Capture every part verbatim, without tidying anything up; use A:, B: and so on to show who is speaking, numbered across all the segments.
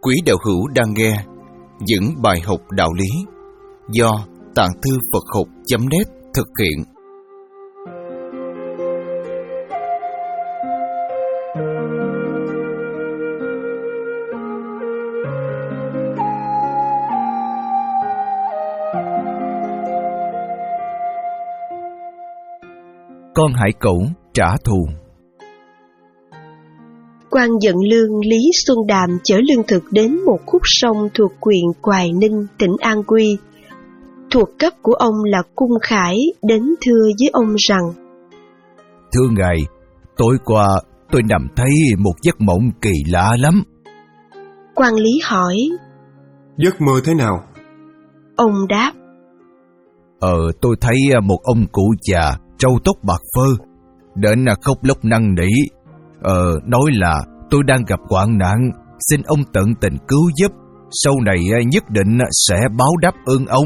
A: Quý đạo hữu đang nghe những bài học đạo lý do Tạng Thư Phật Học chấm net thực hiện. Con hải cẩu trả thù.
B: Quan Vận Lương Lý Xuân Đàm chở lương thực đến một khúc sông thuộc huyện Quài Ninh, tỉnh An Quy. Thuộc cấp của ông là Cung Khải đến thưa với ông rằng:
C: Thưa ngài, tối qua tôi nằm thấy một giấc mộng kỳ lạ lắm.
B: Quan Lý hỏi:
D: Giấc mơ thế nào?
B: Ông đáp:
C: Ờ, tôi thấy một ông cụ già, râu tóc bạc phơ, đến khóc lóc năn nỉ. Ờ, nói là tôi đang gặp hoạn nạn, xin ông tận tình cứu giúp, sau này nhất định sẽ báo đáp ơn ông.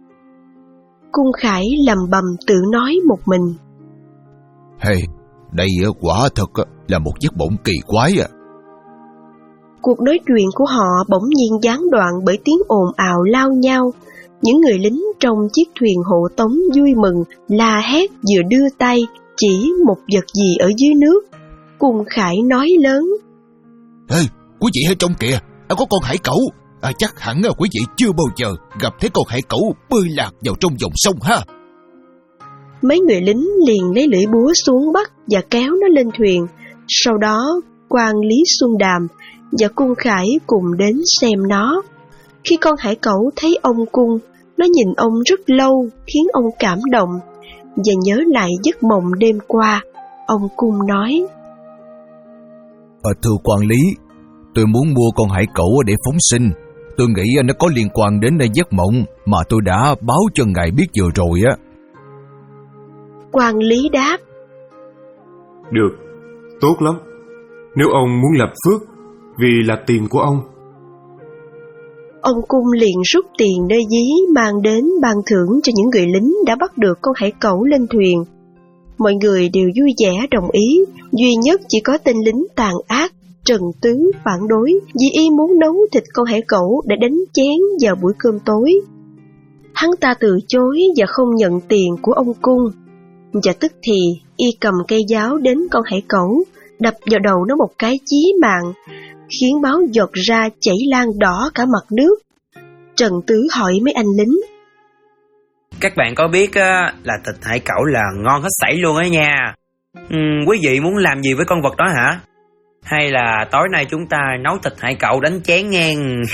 B: Cung Khải lầm bầm tự nói một mình:
C: Hey, đây quả thật là một giấc mộng kỳ quái à.
B: Cuộc nói chuyện của họ bỗng nhiên gián đoạn bởi tiếng ồn ào lao nhau. Những người lính trong chiếc thuyền hộ tống vui mừng, la hét vừa đưa tay chỉ một vật gì ở dưới nước. Cung Khải nói lớn:
C: Ê, quý vị ở trong kìa, có con hải cẩu. À, chắc hẳn quý vị chưa bao giờ gặp thấy con hải cẩu bơi lạc vào trong dòng sông ha.
B: Mấy người lính liền lấy lưỡi búa xuống bắt và kéo nó lên thuyền. Sau đó quan Lý Xuân Đàm và Cung Khải cùng đến xem nó. Khi con hải cẩu thấy ông Cung, nó nhìn ông rất lâu, khiến ông cảm động và nhớ lại giấc mộng đêm qua. Ông Cung nói:
C: Ờ, thưa quản lý, tôi muốn mua con hải cẩu để phóng sinh. Tôi nghĩ nó có liên quan đến giấc mộng mà tôi đã báo cho ngài biết vừa rồi á.
B: Quan lý đáp:
D: Được, tốt lắm. Nếu ông muốn lập phước, vì là tiền của ông.
B: Ông Cung liền rút tiền nơi dí mang đến ban thưởng cho những người lính đã bắt được con hải cẩu lên thuyền. Mọi người đều vui vẻ đồng ý, duy nhất chỉ có tên lính tàn ác Trần Tứ phản đối vì y muốn nấu thịt con hải cẩu để đánh chén vào buổi cơm tối. Hắn ta từ chối và không nhận tiền của ông Cung. Và tức thì y cầm cây giáo đến con hải cẩu, đập vào đầu nó một cái chí mạng, khiến máu giọt ra chảy lan đỏ cả mặt nước. Trần Tứ hỏi mấy anh lính:
E: Các bạn có biết á, là thịt hải cẩu là ngon hết sảy luôn á nha. Ừ, quý vị muốn làm gì với con vật đó hả? Hay là tối nay chúng ta nấu thịt hải cẩu đánh chén ngang?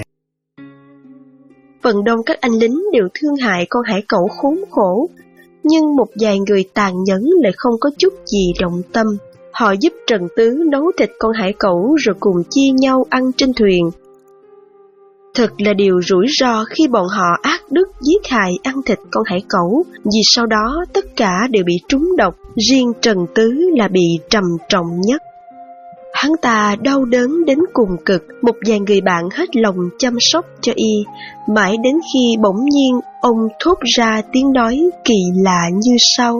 B: Phần đông các anh lính đều thương hại con hải cẩu khốn khổ, nhưng một vài người tàn nhẫn lại không có chút gì động tâm. Họ giúp Trần Tứ nấu thịt con hải cẩu rồi cùng chia nhau ăn trên thuyền. Thật là điều rủi ro khi bọn họ ác đức giết hại ăn thịt con hải cẩu, vì sau đó tất cả đều bị trúng độc, riêng Trần Tứ là bị trầm trọng nhất. Hắn ta đau đớn đến cùng cực, một vài người bạn hết lòng chăm sóc cho y, mãi đến khi bỗng nhiên ông thốt ra tiếng nói kỳ lạ như sau: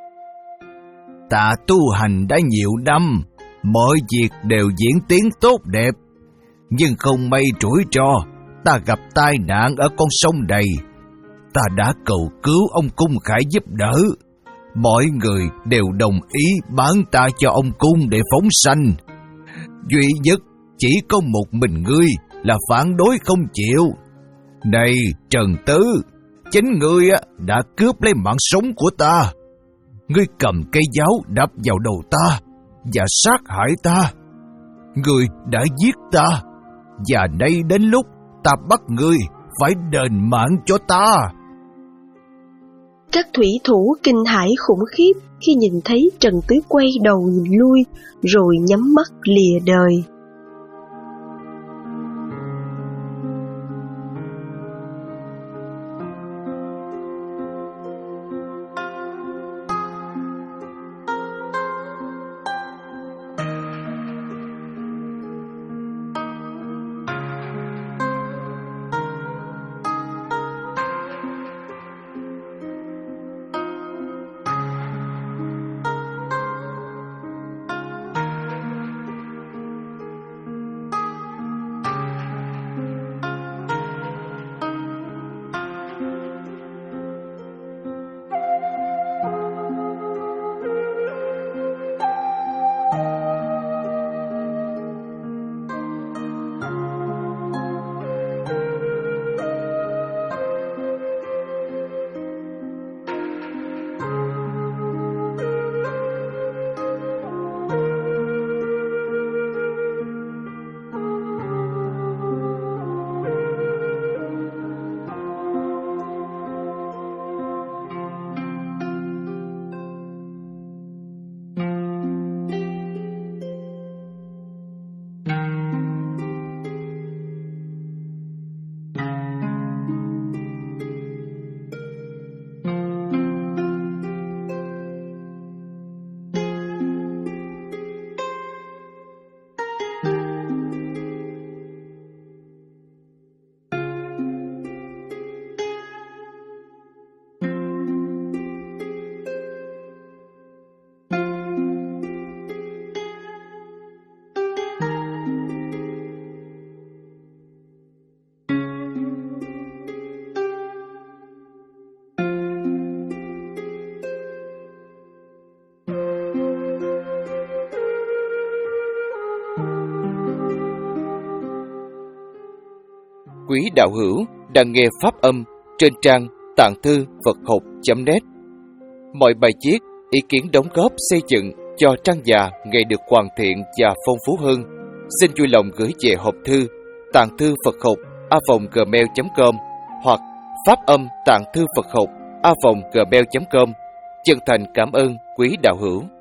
C: Ta tu hành đã nhiều năm, mọi việc đều diễn tiến tốt đẹp, nhưng không may rủi ro, ta gặp tai nạn ở con sông này. Ta đã cầu cứu ông Cung Khải giúp đỡ, mọi người đều đồng ý bán ta cho ông Cung để phóng sanh. Duy nhất chỉ có một mình ngươi là phản đối không chịu. Này Trần Tứ, chính ngươi đã cướp lấy mạng sống của ta. Ngươi cầm cây giáo đập vào đầu ta và sát hại ta. Ngươi đã giết ta, và nay đến lúc ta bắt ngươi phải đền mạng cho ta.
B: Các thủy thủ kinh hãi khủng khiếp khi nhìn thấy Trần Tứ quay đầu nhìn lui, rồi nhắm mắt lìa đời.
A: quý đạo hữu đang nghe pháp âm trên trang tạng thư Phật học chấm net. Mọi bài viết, ý kiến đóng góp xây dựng cho trang già ngày được hoàn thiện và phong phú hơn, xin vui lòng gửi về hộp thư tạng thư Phật học a vòng gmail chấm com hoặc pháp âm tạng thư Phật học a vòng gmail chấm com. Chân thành cảm ơn quý đạo hữu.